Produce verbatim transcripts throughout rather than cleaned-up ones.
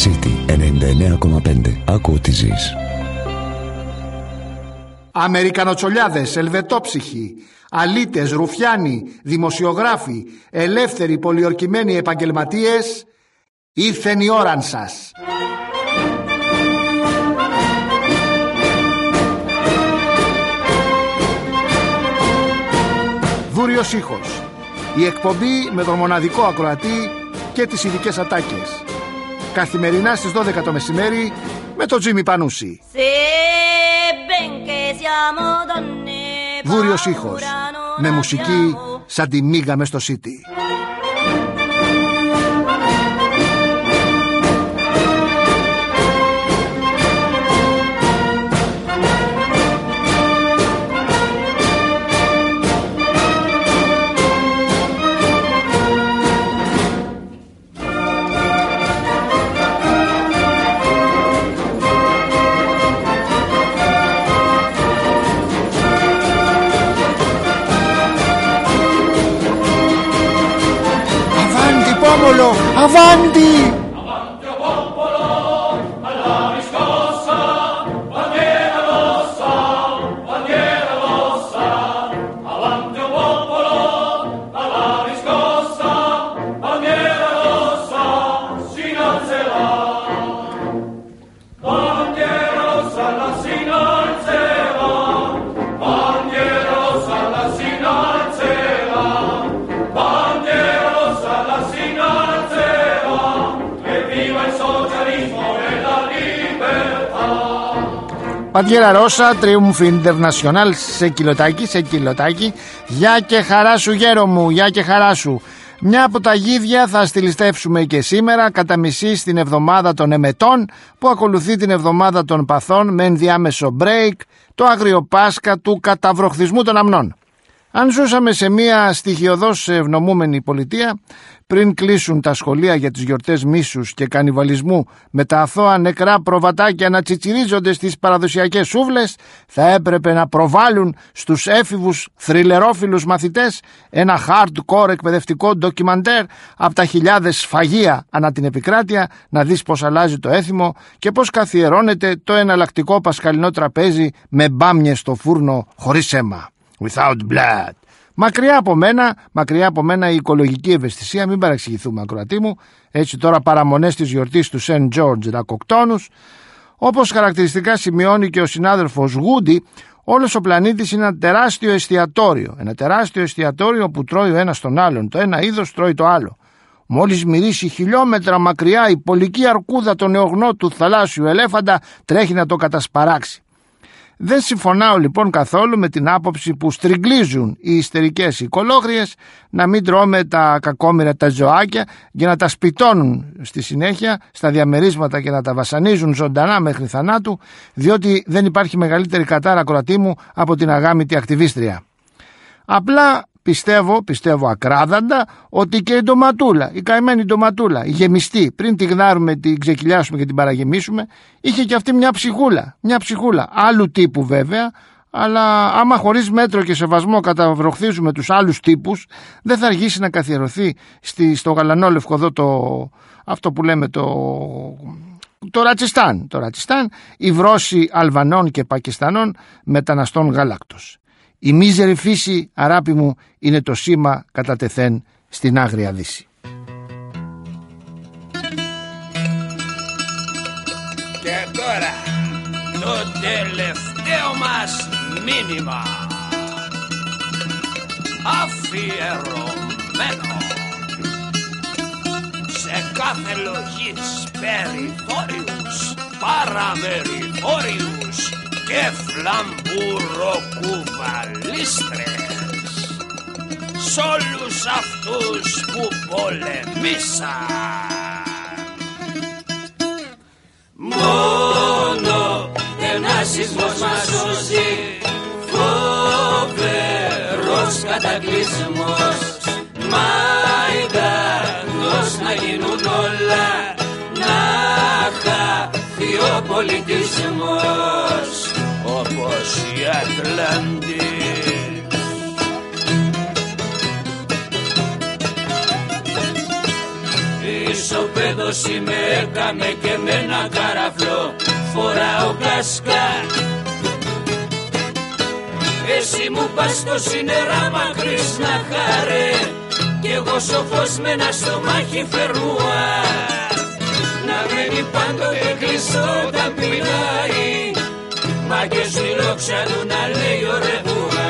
City ενενήντα εννέα κόμμα πέντε. Άκου ό,τι ζεις. Αμερικανοτσολιάδες, ελβετόψυχοι, αλήτες, ρουφιάνοι, δημοσιογράφοι, ελεύθεροι πολιορκημένοι επαγγελματίες, ήρθεν η ώραν σας. Δούριος ήχος. Η εκπομπή με τον μοναδικό ακροατή και τις ειδικές ατάκες. Καθημερινά στις δώδεκα το μεσημέρι με τον Τζίμι Πανούση. Δούριος ήχος. Με μουσική σαν τη μίγα μες στο City. Avanti! Avanti o popolo, alla riscossa, bandiera rossa, bandiera rossa. Avanti o popolo, alla riscossa, bandiera rossa, si innalzerà. Bandiera rossa, la si innalzerà. Bandiera rossa, la si innalzerà. Bandiera rossa, la si Παντιέρα Ρώσα, Τριούμφ Ιντερνασιονάλ, σε κιλοτάκι, σε κιλοτάκι. Γεια και χαρά σου γέρο μου, γεια και χαρά σου. Μια από τα γίδια θα στιλιστεύσουμε και σήμερα, κατά μισή στην εβδομάδα των εμετών, που ακολουθεί την εβδομάδα των παθών με ενδιάμεσο break, το άγριο Πάσχα του καταβροχθισμού των αμνών. Αν ζούσαμε σε μια στοιχειωδώς ευνομούμενη πολιτεία, πριν κλείσουν τα σχολεία για τις γιορτές μίσους και κανιβαλισμού με τα αθώα νεκρά προβατάκια να τσιτσιρίζονται στις παραδοσιακές σούβλες, θα έπρεπε να προβάλλουν στους έφηβους θριλερόφιλους μαθητές ένα hardcore εκπαιδευτικό ντοκιμαντέρ από τα χιλιάδες σφαγεία ανά την επικράτεια, να δεις πως αλλάζει το έθιμο και πως καθιερώνεται το εναλλακτικό πασχαλινό τραπέζι με μπάμιες στο φούρνο χωρίς αίμα. Without blood. Μακριά από μένα, μακριά από μένα η οικολογική ευαισθησία, μην παραξηγηθούμε ακροατή μου, έτσι τώρα παραμονές της γιορτής του Σεντ Τζόρτζ Ρακοκτόνους. Όπως χαρακτηριστικά σημειώνει και ο συνάδελφος Γούντι, όλος ο πλανήτης είναι ένα τεράστιο εστιατόριο. Ένα τεράστιο εστιατόριο που τρώει ο ένας τον άλλον, το ένα είδος τρώει το άλλο. Μόλις μυρίσει χιλιόμετρα μακριά η πολική αρκούδα των νεογνώτου θαλάσσιου ελέφαντα τρέχει να το κατασπαράξει. Δεν συμφωνάω λοιπόν καθόλου με την άποψη που στριγκλίζουν οι ιστερικές οικολόγριες να μην τρώμε τα κακόμοιρα τα ζωάκια για να τα σπιτώνουν στη συνέχεια στα διαμερίσματα και να τα βασανίζουν ζωντανά μέχρι θανάτου, διότι δεν υπάρχει μεγαλύτερη κατάρα ακροατή μου από την αγάμητη ακτιβίστρια. Απλά πιστεύω, πιστεύω ακράδαντα, ότι και η ντοματούλα, η καημένη ντοματούλα, η γεμιστή, πριν τη γδάρουμε, την ξεκυλιάσουμε και την παραγεμίσουμε, είχε και αυτή μια ψυχούλα, μια ψυχούλα, άλλου τύπου βέβαια, αλλά άμα χωρίς μέτρο και σεβασμό καταβροχθίζουμε τους άλλους τύπους, δεν θα αργήσει να καθιερωθεί στη, στο γαλανόλευκο εδώ το, αυτό που λέμε το... Το Ρατσιστάν, το Ρατσιστάν, η βρώση Αλβανών και Πακιστανών μεταναστών γάλακτος. Η μίζερη φύση, αράπη μου, είναι το σήμα κατά τεθέν στην Άγρια Δύση. Και τώρα το τελευταίο μας μήνυμα, αφιερωμένο σε κάθε λογής περιθώριους, παραμεριθώριους και φλαμπουροκουβαλίστρες, σ' όλους αυτούς που πολεμήσαν. Μόνο ένας σεισμός μας σώζει, φοβερός κατακλυσμός, μα ικανός να γίνουν όλα, να χαθεί ο πολιτισμός, όπως η Ατλάντη. Ισοπεδωτικά ισοπαίδωση με έκαμε και με ένα καραφλό φοράω κάσκα. Εσύ μου πας στο σύννερα μακρύς να χάρε κι εγώ σοφός με ένα στομάχι φερούα. Να μένει πάντοτε κλειστό όταν πεινάει μα και στη λόξα του να λέει ο ρεβουά.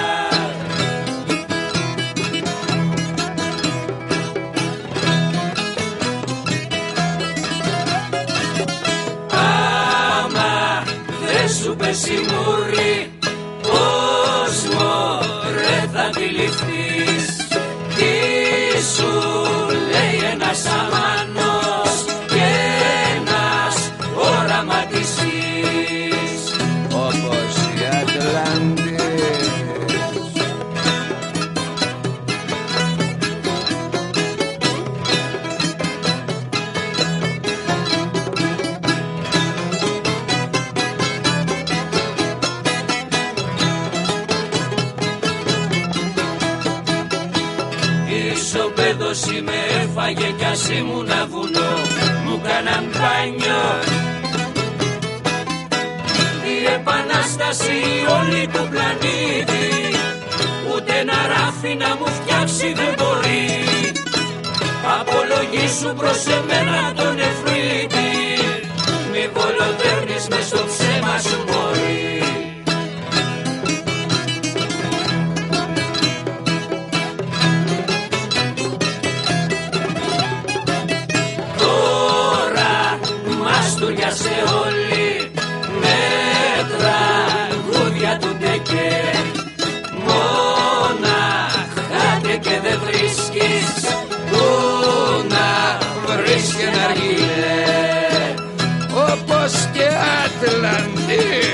Άμα δεν σου πέσει μουρή πώς μωρέ θα αντιληφθείς τι σου λέει ένας αμάνος και ένας οραματιστής όπως οι Ατλάντες. Ισοπαίδωση με έφαγε κι ας ήμουνα βουνό μου κάναν μπάνιο. Η επανάσταση όλη του πλανήτη ούτε ένα ράφι να μου φτιάξει δεν μπορεί. Απολογήσου προς εμένα τον εφρίτη μη βολοδέρνεις μες στο ψέμα σου μπορεί. Σε όλη με τραγούδια του Ντεκέ μονάχα και δεν βρίσκεις που να βρεις και να αργείλε όπως και Ατλαντής.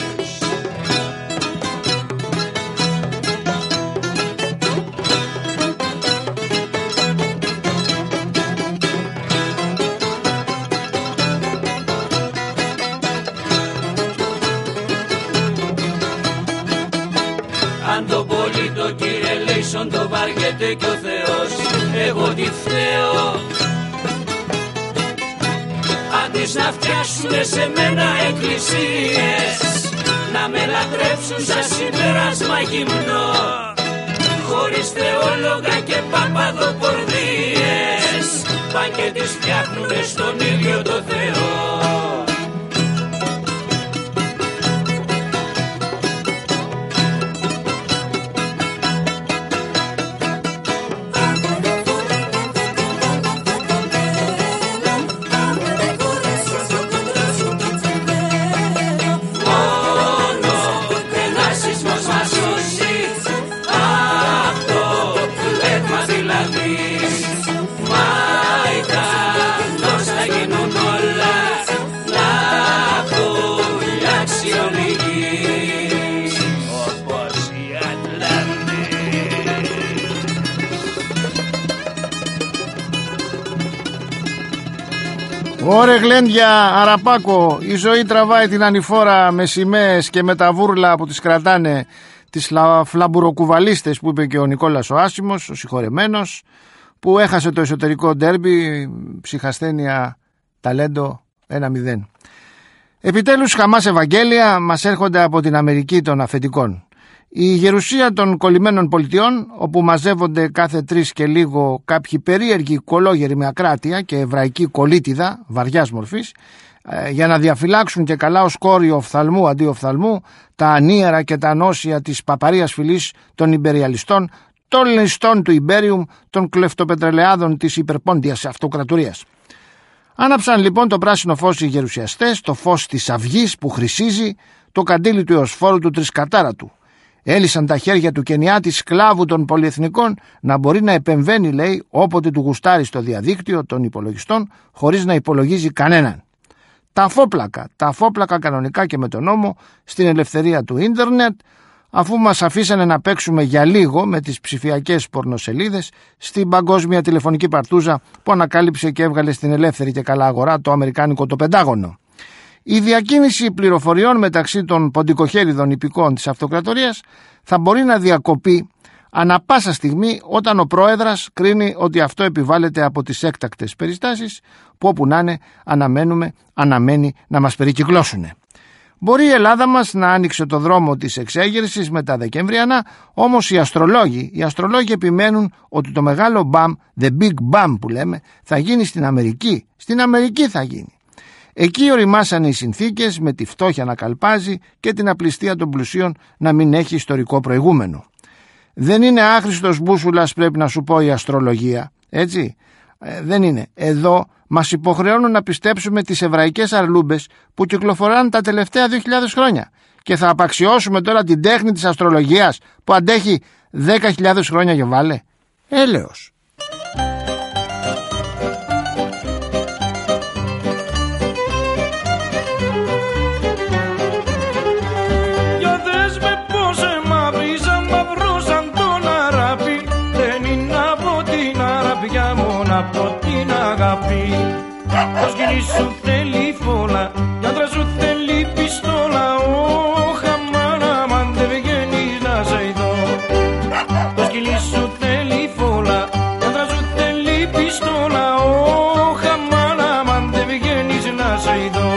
Αν το πολύ το κύριε Λέισον το βαριέται κι ο Θεός εγώ τι φταίω. Αντί να φτιάξουνε σε μένα εκκλησίες να με λατρέψουν σαν συμπέρασμα γυμνό χωρίς θεόλογα και παπαδοπορδίες παν και τις φτιάχνουνε στον ίδιο το Θεό. Ωρε γλέντια Αραπάκο, η ζωή τραβάει την ανηφόρα με σημαίες και με τα βούρλα που τις κρατάνε τις φλαμπουροκουβαλίστες που είπε και ο Νικόλας ο Άσιμος, ο συγχωρεμένος, που έχασε το εσωτερικό ντέρμπι, ψυχασθένεια ταλέντο ένα μηδέν. Επιτέλους Χαμάς Ευαγγέλια μας έρχονται από την Αμερική των αφεντικών. Η γερουσία των κολλημένων πολιτιών, όπου μαζεύονται κάθε τρεις και λίγο κάποιοι περίεργοι κολόγεροι με ακράτεια και εβραϊκή κολίτιδα βαριάς μορφής, για να διαφυλάξουν και καλά ως κόριο οφθαλμού αντί οφθαλμού τα ανίερα και τα ανώσια της παπαρίας φυλής των ιμπεριαλιστών, των ληστών του Ιμπέριουμ, των κλεφτοπετρελαιάδων της υπερπόντιας αυτοκρατορίας. Άναψαν λοιπόν το πράσινο φως οι γερουσιαστές, το φως της αυγής που χρυσίζει, το καντήλι του εωσφόρου του τρισκατάρατου. Έλυσαν τα χέρια του Κενιάτη σκλάβου των πολυεθνικών να μπορεί να επεμβαίνει, λέει, όποτε του γουστάρει στο διαδίκτυο των υπολογιστών, χωρίς να υπολογίζει κανέναν. Τα φόπλακα, τα φόπλακα κανονικά και με τον νόμο στην ελευθερία του ίντερνετ, αφού μας αφήσανε να παίξουμε για λίγο με τις ψηφιακές πορνοσελίδες στην παγκόσμια τηλεφωνική παρτούζα που ανακάλυψε και έβγαλε στην ελεύθερη και καλά αγορά το αμερικάνικο το Πεντάγωνο. Η διακίνηση πληροφοριών μεταξύ των ποντικοχέριδων υπηκών της αυτοκρατορίας θα μπορεί να διακοπεί ανα πάσα στιγμή όταν ο πρόεδρας κρίνει ότι αυτό επιβάλλεται από τις έκτακτες περιστάσεις που όπου να είναι αναμένουμε, αναμένει να μας περικυκλώσουν. Μπορεί η Ελλάδα μας να άνοιξε το δρόμο της εξέγερσης με τα Δεκεμβριανά, όμως οι αστρολόγοι, οι αστρολόγοι επιμένουν ότι το μεγάλο μπαμ, the big bam που λέμε, θα γίνει στην Αμερική. Στην Αμερική θα γίνει. Εκεί οριμάσανε οι συνθήκες με τη φτώχεια να καλπάζει και την απληστία των πλουσίων να μην έχει ιστορικό προηγούμενο. Δεν είναι άχρηστος μπούσουλας, πρέπει να σου πω, η αστρολογία, έτσι. Ε, δεν είναι. Εδώ μας υποχρεώνουν να πιστέψουμε τις εβραϊκές αρλούμπες που κυκλοφοράνε τα τελευταία δύο χιλιάδες χρόνια και θα απαξιώσουμε τώρα την τέχνη της αστρολογίας που αντέχει δέκα χιλιάδες χρόνια και βάλε. Έλεος. Για δες με πως εμαυρίζαν, μαυρώσαν τον αράπη. Δεν είναι από την αραπιά μόνο από την αγάπη. Το σκηνή σου θέλει φόλα, κι άντρα σου θέλει πιστόλα. Ωχ, αμάν, αμάν, δεν βγαίνεις να σε ειδώ. Το σκηνή σου θέλει φόλα, κι άντρα σου θέλει πιστόλα. Ωχ, αμάν, αμάν, δεν βγαίνεις να σε ειδώ.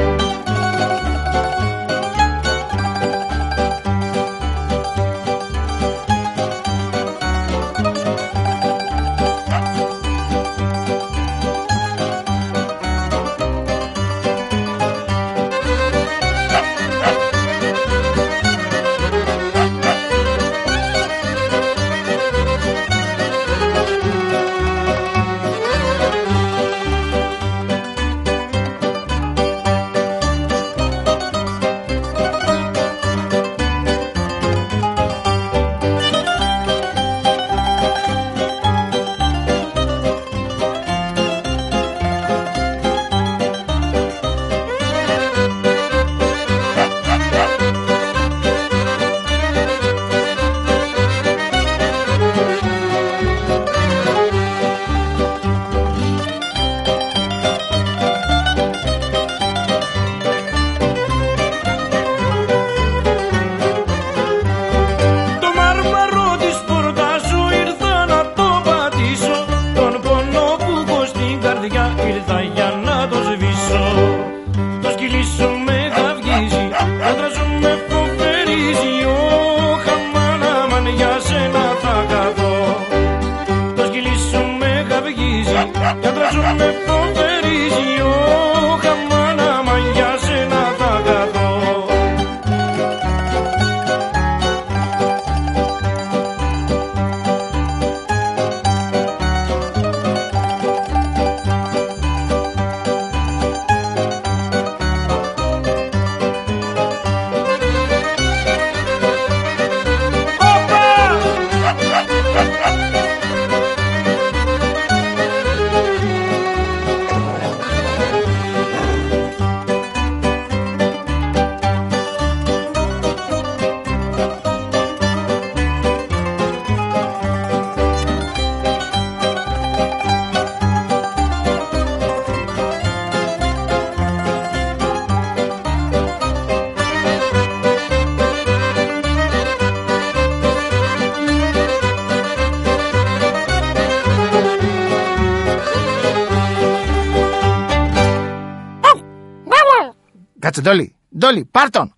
Κάτσε, Ντόλι, Ντόλι, πάρ' τον.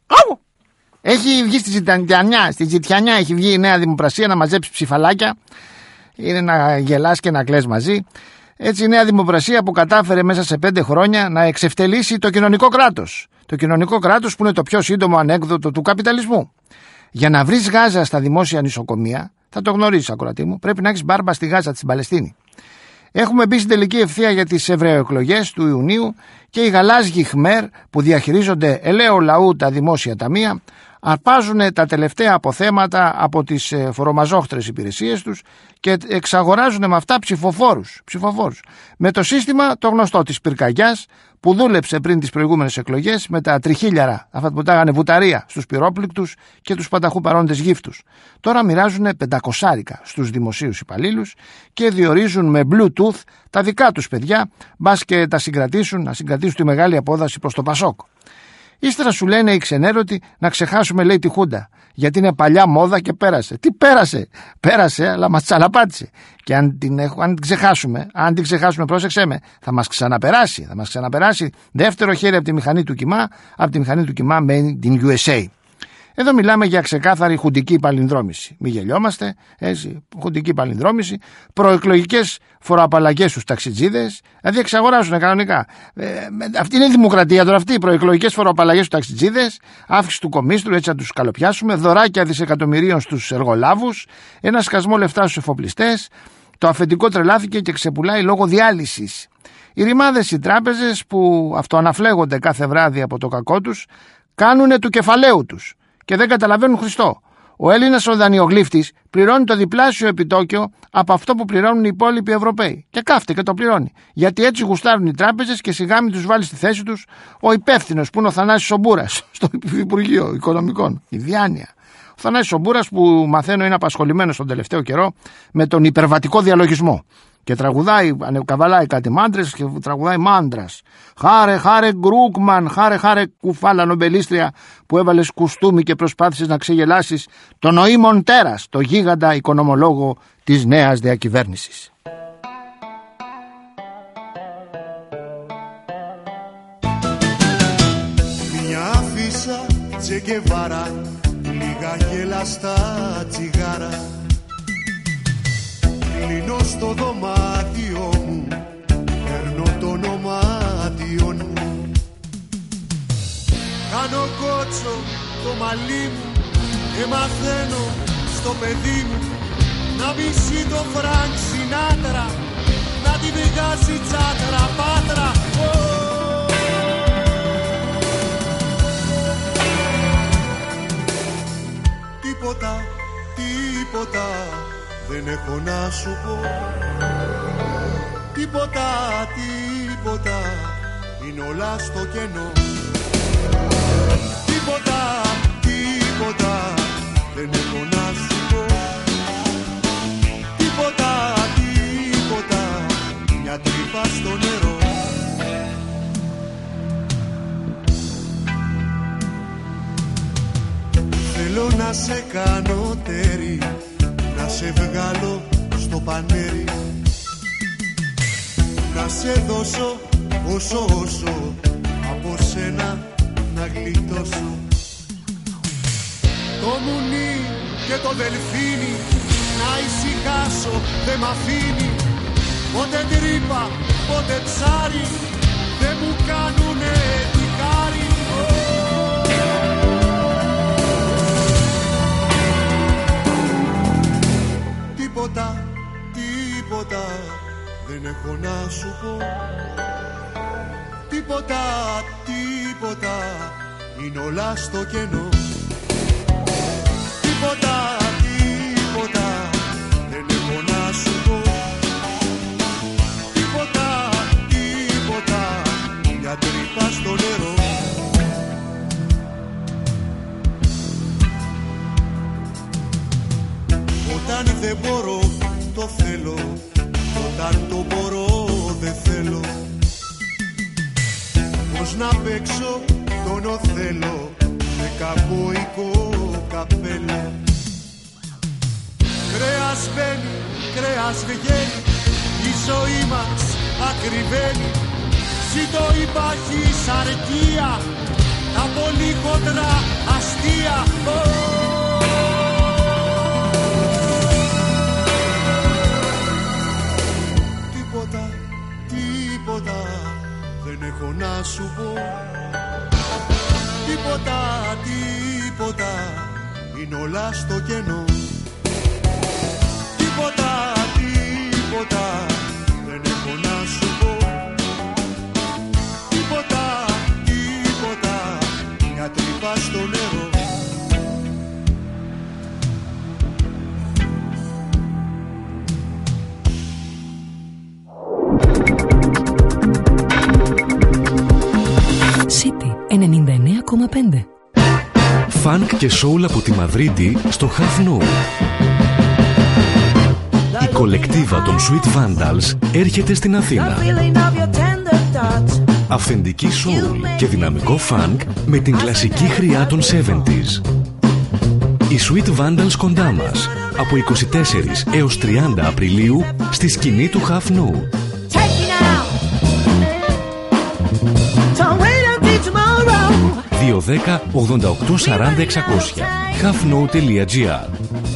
Έχει βγει στη Ζητιανιά, στη Ζητιανιά έχει βγει η Νέα Δημοπρασία να μαζέψει ψηφαλάκια. Είναι να γελάς και να κλαις μαζί. Έτσι η Νέα Δημοπρασία που κατάφερε μέσα σε πέντε χρόνια να εξευτελίσει το κοινωνικό κράτος. Το κοινωνικό κράτος που είναι το πιο σύντομο ανέκδοτο του καπιταλισμού. Για να βρεις γάζα στα δημόσια νοσοκομεία, θα το γνωρίζεις ακροατή μου, πρέπει να έχεις μπάρμπα στη Γάζα της Παλαιστίνη. Έχουμε μπει στην τελική ευθεία για τις ευρωεκλογές του Ιουνίου και οι γαλάζιοι Χμέρ που διαχειρίζονται ελαίου λαού τα δημόσια ταμεία αρπάζουν τα τελευταία αποθέματα από τις φορομαζόχτρες υπηρεσίες τους και εξαγοράζουν με αυτά ψηφοφόρους, ψηφοφόρους. Με το σύστημα το γνωστό της πυρκαγιάς που δούλεψε πριν τις προηγούμενες εκλογές με τα τριχίλιαρα, αυτά που τάγανε βουταρία στους πυρόπληκτους και τους πανταχού παρόντες γύφτους. Τώρα μοιράζουν πεντακοσάρικα στους δημοσίους υπαλλήλους και διορίζουν με Bluetooth τα δικά τους παιδιά, μπας και τα συγκρατήσουν, να συγκρατήσουν τη μεγάλη απόδοση προς το Πασόκ. Ύστερα σου λένε οι ξενέρωτοι να ξεχάσουμε, λέει, τη Χούντα, γιατί είναι παλιά μόδα και πέρασε. Τι πέρασε? Πέρασε, αλλά μας τσαλαπάτησε. Και αν την, έχω, αν την ξεχάσουμε, αν την ξεχάσουμε, πρόσεξέ με, θα μας ξαναπεράσει. Θα μας ξαναπεράσει δεύτερο χέρι από τη μηχανή του Κιμά, από τη μηχανή του Κιμά με την γιου ες έι. Εδώ μιλάμε για ξεκάθαρη χουντική παλινδρόμηση. Μην γελιόμαστε, έτσι, χουντική παλινδρόμηση, προεκλογικές φοροαπαλλαγές στους ταξιτζίδες, δηλαδή εξαγοράζουν κανονικά. Ε, αυτή είναι η δημοκρατία τώρα, αυτή, οι προεκλογικές φοροαπαλλαγές στους ταξιτζίδες, αύξηση του κομίστρου, έτσι να τους καλοπιάσουμε, δωράκια δισεκατομμυρίων στους εργολάβους, ένα σκασμό λεφτά στους εφοπλιστές, το αφεντικό τρελάθηκε και ξεπουλάει λόγω διάλυσης. Οι ρημάδες, οι τράπεζες που αυτοαναφλέγονται κάθε βράδυ από το κακό τους, κάνουνε του κεφαλαίου τους και δεν καταλαβαίνουν Χριστό. Ο Έλληνας ο δανειογλύφτης πληρώνει το διπλάσιο επιτόκιο από αυτό που πληρώνουν οι υπόλοιποι Ευρωπαίοι. Και κάφτε και το πληρώνει. Γιατί έτσι γουστάρουν οι τράπεζες και σιγά μην τους βάλει στη θέση τους ο υπεύθυνος που είναι ο Θανάσης ο Μπούρας στο Υπουργείο Οικονομικών. Η διάνοια. Ο Θανάσης ο Μπούρας, που μαθαίνω είναι απασχολημένος τον τελευταίο καιρό με τον υπερβατικό διαλογισμό. Και τραγουδάει, ανεκαβαλάει κάτι μάντρες και τραγουδάει μάντρας. Χάρε, χάρε Γκρούκμαν, χάρε, χάρε κουφάλα νομπελίστρια που έβαλες κουστούμι και προσπάθησες να ξεγελάσεις τον νοήμον τέρας, το γίγαντα οικονομολόγο της νέας διακυβέρνησης. Μια αφίσα Τσεκεβάρα, λίγα γελαστά τσιγάρα. Κλείνω στο δωμάτιο μου, παίρνω το ονομάτιο μου. Κάνω κότσο το μαλλί μου και μαθαίνω στο παιδί μου να μισεί το Φρανκ Σινάτρα, να τη βγάζει τσάτρα πάτρα. Τίποτα, τίποτα δεν έχω να σου πω. Τίποτα, τίποτα, είναι όλα στο κενό. Τίποτα, τίποτα, δεν έχω να σου πω. Τίποτα, τίποτα, μια τρύπα στο νερό. Θέλω να σε κάνω τέρι, να σε βγάλω στο πανέρι, να σε δώσω όσο όσο από σένα να γλιτώσω. Το μουνί και το δελφίνι να ησυχάσω δεν μ' αφήνει. Πότε τρύπα, πότε ψάρι δεν μου κάνουνε τη χάρη. Τίποτα, τίποτα δεν έχω να σου πω. Τίποτα, τίποτα, είναι όλα στο κενό. Τίποτα, τίποτα δεν έχω να σου πω. Τίποτα, τίποτα, μια τρύπα στο νερό. Όταν δεν μπορώ το θέλω, όταν το μπορώ δεν θέλω. Πώς να παίξω τον Οθέλο με καμποϊκό καπέλο. Κρέας μπαίνει, κρέας βγαίνει, η ζωή μας ακριβένει. Ζήτω υπάρχει σαρκία, τα πολύ χοντρά αστεία. Τίποτα, τίποτα δεν έχω να σου πω. Τίποτα, τίποτα, είναι όλα στο κενό. Τίποτα, τίποτα δεν έχω να σου πω. Τίποτα, τίποτα, μια τρύπα στο νερό. City ενενήντα εννέα κόμμα πέντε. Φανκ και σόουλ από τη Μαδρίτη στο Half Note. Η κολεκτίβα των Sweet Vandals έρχεται στην Αθήνα. Αυθεντική soul και δυναμικό funk με την κλασική χρειά των εβδομήντα. Οι Sweet Vandals κοντά μας από είκοσι τέσσερις έως τριάντα Απριλίου στη σκηνή του Half Note. δύο δέκα ογδόντα οκτώ σαράντα εξακόσια halfnote.gr.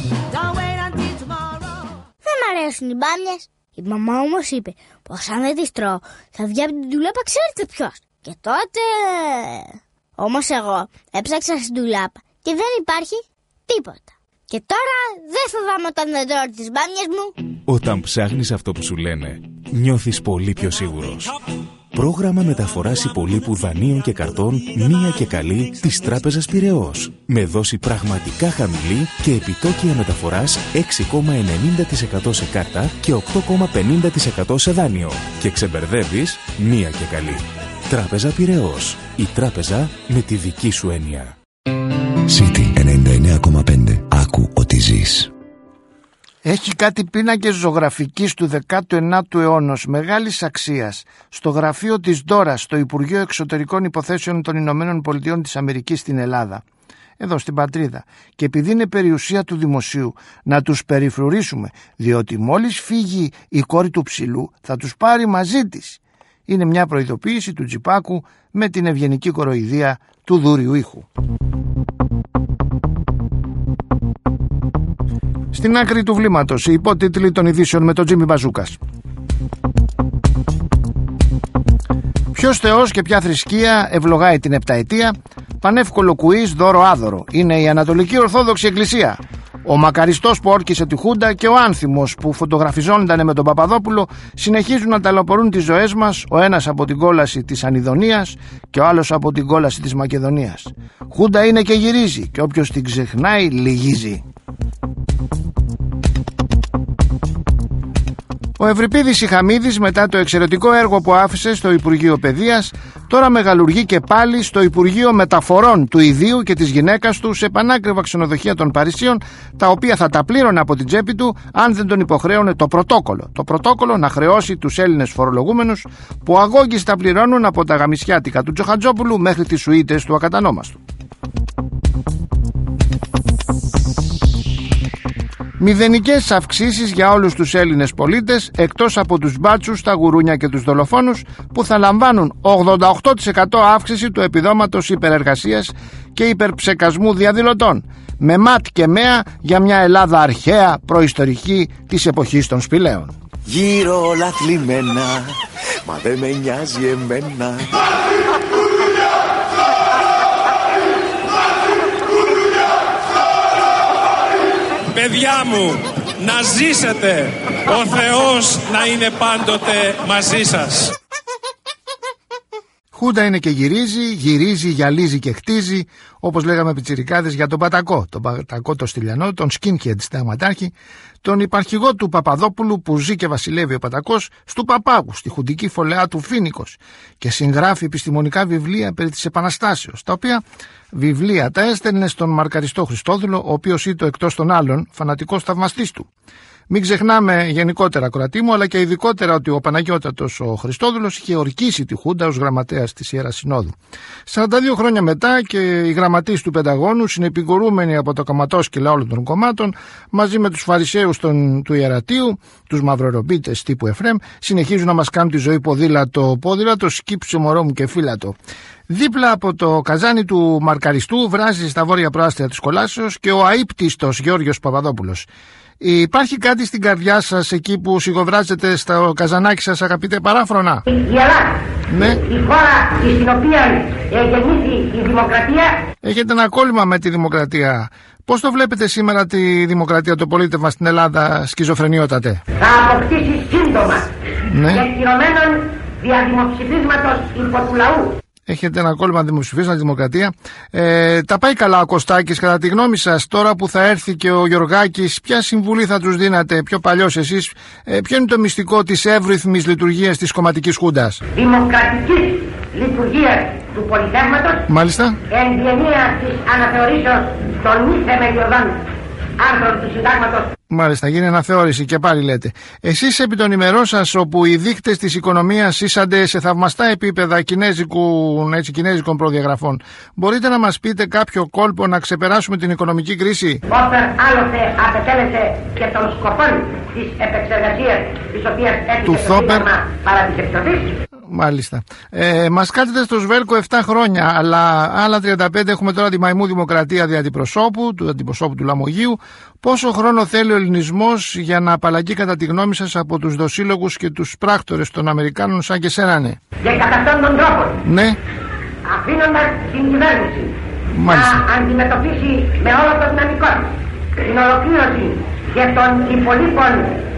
Δεν μ' αρέσουν οι μπάμιες. Η μαμά όμως είπε πως αν δεν τις τρώω θα βγει από την ντουλάπα ξέρετε ποιος. Και τότε... Όμως εγώ έψαξα στην ντουλάπα και δεν υπάρχει τίποτα. Και τώρα δεν φοβάμαι όταν δεν τρώω τις μπάμιες μου. Όταν ψάχνεις αυτό που σου λένε, νιώθεις πολύ πιο σίγουρος. Πρόγραμμα μεταφοράς υπολείπου δανείων και καρτών μία και καλή της Τράπεζας Πειραιώς. Με δόση πραγματικά χαμηλή και επιτόκια μεταφοράς έξι κόμμα ενενήντα τοις εκατό σε κάρτα και οκτώ κόμμα πενήντα τοις εκατό σε δάνειο. Και ξεμπερδεύεις μία και καλή. Τράπεζα Πειραιώς. Η τράπεζα με τη δική σου έννοια. City ενενήντα εννέα κόμμα πέντε. Άκου ότι ζεις. Έχει κάτι πίνακες ζωγραφικής του δέκατου ενάτου αιώνα μεγάλης αξίας στο γραφείο της Ντόρα στο Υπουργείο Εξωτερικών Υποθέσεων των Ηνωμένων Πολιτειών της Αμερικής στην Ελλάδα, εδώ στην πατρίδα. Και επειδή είναι περιουσία του δημοσίου, να τους περιφρουρήσουμε, διότι μόλις φύγει η κόρη του ψηλού θα τους πάρει μαζί της. Είναι μια προειδοποίηση του Τζιπάκου με την ευγενική κοροϊδία του δούριου ήχου. Στην άκρη του βλήματος, οι υπότιτλοι των ειδήσεων με τον Τζίμι Μπαζούκας. Ποιος θεός και ποια θρησκεία ευλογάει την επταετία? Πανεύκολο κουίζ, δώρο άδωρο. Είναι η Ανατολική Ορθόδοξη Εκκλησία. Ο μακαριστός που όρκησε τη Χούντα και ο άνθιμος που φωτογραφιζόντανε με τον Παπαδόπουλο συνεχίζουν να ταλαιπωρούν τις ζωές μας, ο ένας από την κόλαση της Ανιδονίας και ο άλλος από την κόλαση της Μακεδονίας. Χούντα είναι και γυρίζει και όποιος την ξεχνάει λυγίζει. Ο Ευρυπίδης Ιχαμίδης, μετά το εξαιρετικό έργο που άφησε στο Υπουργείο Παιδείας, τώρα μεγαλουργεί και πάλι στο Υπουργείο Μεταφορών του ιδίου και της γυναίκας του σε πανάκριβα ξενοδοχεία των Παρισίων, τα οποία θα τα πλήρωνε από την τσέπη του αν δεν τον υποχρέωνε το πρωτόκολλο. Το πρωτόκολλο να χρεώσει τους Έλληνες φορολογούμενους που αγώγεις τα πληρώνουν από τα γαμισιάτικα του Τζοχατζόπουλου μέχρι τις σουίτες του ακατανόμαστου. Μηδενικές αυξήσεις για όλους τους Έλληνες πολίτες, εκτός από τους μπάτσους, τα γουρούνια και τους δολοφόνους, που θα λαμβάνουν ογδόντα οκτώ τοις εκατό αύξηση του επιδόματος υπερεργασίας και υπερψεκασμού διαδηλωτών, με ματ και μέα για μια Ελλάδα αρχαία προϊστορική της εποχής των σπηλαίων. Γύρω όλα θλιμμένα, μα δεν με νοιάζει εμένα. Παιδιά μου, να ζήσετε, ο Θεός να είναι πάντοτε μαζί σας. Χούντα είναι και γυρίζει, γυρίζει, γυαλίζει και χτίζει, όπως λέγαμε πιτσιρικάδες για τον Πατακό, τον Πατακό το Στυλιανό, τον skinhead συνταγματάρχη, τον υπαρχηγό του Παπαδόπουλου που ζει και βασιλεύει ο Πατακός στου Παπάγου, στη χουντική φωλεά του Φίνικος, και συγγράφει επιστημονικά βιβλία περί της Επαναστάσεως, τα οποία βιβλία τα έστελνε στον μαρκαριστό Χριστόδουλο, ο οποίος ήταν εκτός των άλλων φανατικός θαυμαστής του. Μην ξεχνάμε γενικότερα, κρατή μου, αλλά και ειδικότερα ότι ο Παναγιώτατος ο Χριστόδουλος είχε ορκίσει τη Χούντα ως γραμματέας της Ιεράς Συνόδου. σαράντα δύο χρόνια μετά και οι γραμματείς του Πενταγώνου, συνεπικουρούμενοι από το καματόσκυλα όλων των κομμάτων, μαζί με τους Φαρισαίους των, του Ιερατείου, τους μαυρορομπίτες τύπου Εφρέμ, συνεχίζουν να μας κάνουν τη ζωή ποδήλατο, ποδήλατο, σκύψε μωρό μου και φύλατο. Δίπλα από το καζάνι του Μαρκαριστού βράζει στα βόρεια προάστια της Κολάσεως και ο αείπτιστος Γιώργος Παπαδόπουλος. Υπάρχει κάτι στην καρδιά σας εκεί που σιγοβράζετε στο καζανάκι σας, αγαπητέ παράφρονα? Η Ελλάδα, ναι. Η χώρα στην οποία γεννήθη η δημοκρατία. Έχετε ένα κόλλημα με τη δημοκρατία. Πώς το βλέπετε σήμερα τη δημοκρατία, το πολίτευμα στην Ελλάδα, σκιζοφρενιότατε? Θα αποκτήσει σύντομα, ναι. Γεφυρωμένων διαδημοψηφίσματος υπό του λαού. Έχετε ένα κόλλημα δημοψηφίσμα στη δημοκρατία. Ε, τα πάει καλά ο Κωστάκης, κατά τη γνώμη σας, τώρα που θα έρθει και ο Γιωργάκης, ποια συμβουλή θα τους δίνατε, πιο παλιός εσείς, ε, ποιο είναι το μυστικό της εύρυθμης λειτουργίας της κομματικής Χούντας? Δημοκρατικής λειτουργίας του πολιτεύματος. Μάλιστα. Εν διενία της αναθεωρήσεως των μη θεμελιωδών άρθρων του συντάγματος. Μάλιστα, γίνει αναθεώρηση και πάλι λέτε. Εσείς επί των ημερών σας, όπου οι δείκτες της οικονομίας ήσανται σε θαυμαστά επίπεδα έτσι, κινέζικων προδιαγραφών, μπορείτε να μας πείτε κάποιο κόλπο να ξεπεράσουμε την οικονομική κρίση? Όπερ άλλοτε απετέλεσε και των σκοπών της επεξεργασίας της οποίας έτυχε το σύνταγμα παρά της Επιτροπής. Μάλιστα. Ε, μας κάθεται στο Σβέρκο επτά χρόνια, αλλά άλλα τριάντα πέντε έχουμε τώρα τη μαϊμού δημοκρατία δια αντιπροσώπου, του αντιπροσώπου του Λαμογείου. Πόσο χρόνο θέλει ο ελληνισμός για να απαλλαγεί κατά τη γνώμη σας από τους δοσύλλογους και τους πράκτορες των Αμερικάνων σαν και σένα, ναι? Και κατά αυτόν τον τρόπο, ναι, αφήνοντας την κυβέρνηση Μάλιστα. να αντιμετωπίσει με όλο το δυναμικό την ολοκλήρωση και των υπολείπων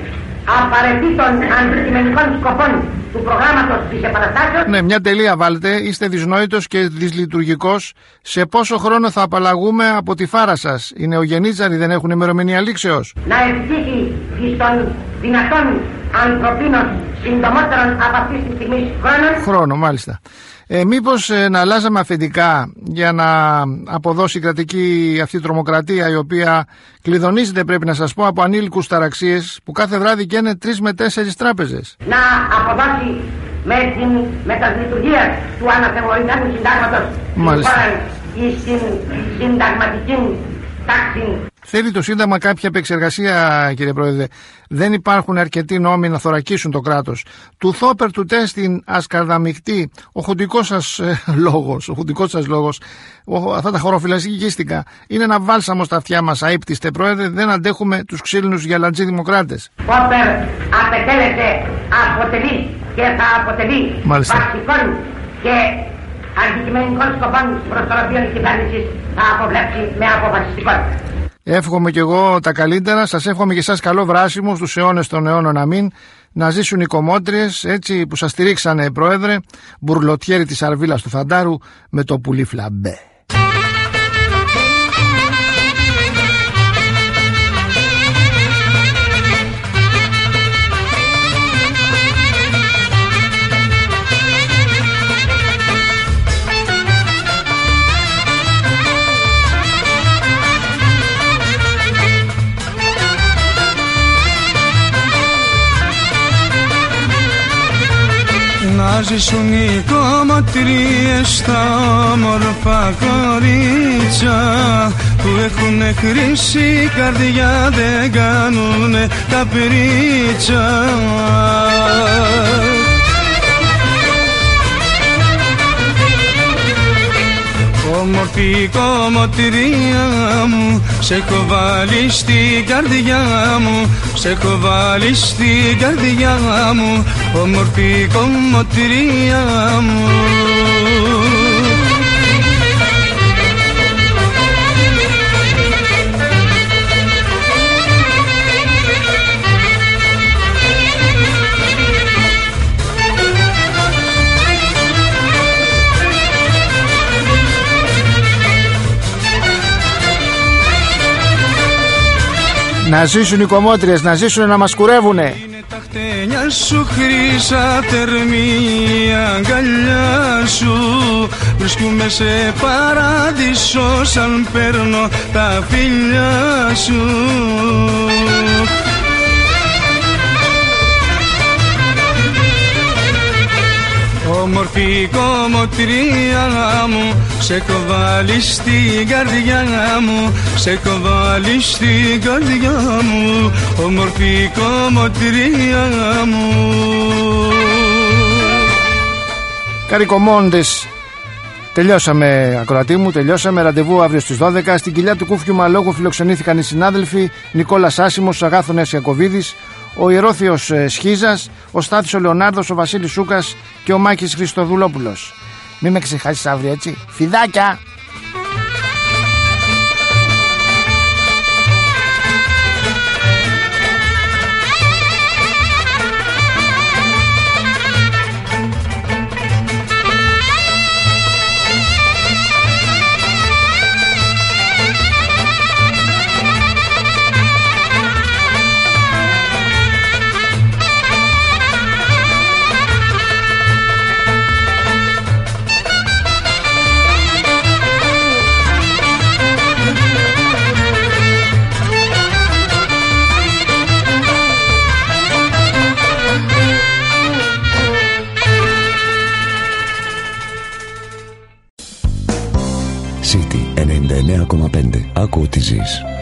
απαραίτητων αντικειμενικών σκοπών του προγράμματος της Επαναστάσεως. Ναι, μια τελεία βάλτε. Είστε δυσνόητος και δυσλειτουργικός. Σε πόσο χρόνο θα απαλλαγούμε από τη φάρα σας? Οι νεογεννήτζαροι δεν έχουν ημερομηνία λήξεως? Να επιτύχει εις των δυνατών ανθρωπίνων συντομότερων από αυτή τη στιγμή χρόνων. Χρόνο, μάλιστα. Ε, μήπως ε, να αλλάζαμε αφεντικά για να αποδώσει η κρατική αυτή τρομοκρατία, η οποία κλειδονίζεται, πρέπει να σας πω, από ανήλικους ταραξίες που κάθε βράδυ καίνε τρεις με τέσσερις τράπεζες. Να αποδώσει με την μεταλειτουργία του αναθεωρημένου συντάγματος Μάλιστα. στην συνταγματική τάξη. Θέλει το Σύνταγμα κάποια επεξεργασία, κύριε Πρόεδρε. Δεν υπάρχουν αρκετοί νόμοι να θωρακίσουν το κράτος. Του Θόπερ του τέστην ασκαρδαμιχτή, ο χουντικός σας ε, λόγος, ο χουντικός σας λόγος, ο, αυτά τα χωροφυλακίστικα, είναι ένα βάλσαμο στα αυτιά μας. Αείπτιστε, Πρόεδρε, δεν αντέχουμε τους ξύλινους γυαλαντζή δημοκράτες. Θόπερ απετέλεσε, αποτελεί και θα αποτελεί βασικών και αντικειμενικών σκοπών προς τον οποίο η κυβέρνηση θα αποβλέψει με αποφασιστικότητα. Εύχομαι κι εγώ τα καλύτερα. Σας εύχομαι και εσάς καλό βράσιμο στους αιώνες των αιώνων. Αμήν. Να ζήσουν οι κομμότριες, έτσι που σας στηρίξανε, Πρόεδρε, μπουρλοτιέρι της Αρβίλας του Φαντάρου με το πουλί φλαμπέ. Να ζήσουν οι κομμωτρίες στα όμορφα κορίτσια που έχουνε χρυσή καρδιά, δεν κάνουνε καπρίτσα. Όμορφη κομμωτρία μου, σε έχω βάλει στην καρδιά μου, σε έχω βάλει στην καρδιά μου, όμορφη κομμωτρία μου. Να ζήσουν οι κομμότριες, να ζήσουν να μας κουρεύουνε. Είναι τα χτένια σου χρύσα θερμή αγκαλιά σου, βρίσκουμε σε παράδεισο σαν παίρνω τα φιλιά σου. Όμορφη κομμωτρία μου, σε έχω βάλει στην καρδιά μου, σε έχω βάλει στην καρδιά μου, όμορφη κομμωτρία μου. Καρικομόντες, τελειώσαμε, ακροατή μου, τελειώσαμε. Ραντεβού αύριο στις δώδεκα. Στην κοιλιά του Κούφιου Μαλόγου φιλοξενήθηκαν οι συνάδελφοι Νικόλας Άσιμος, Αγάθωνας Ιακωβίδης, ο Ιερόθεος Σχίζας, ο Στάθης ο Λεωνάρδος, ο Βασίλης Σούκας και ο Μάκης Χριστοδουλόπουλος. Μην με ξεχάσεις αύριο, έτσι. Φιδάκια! κόμμα πέντε. Άκου ότι ζεις.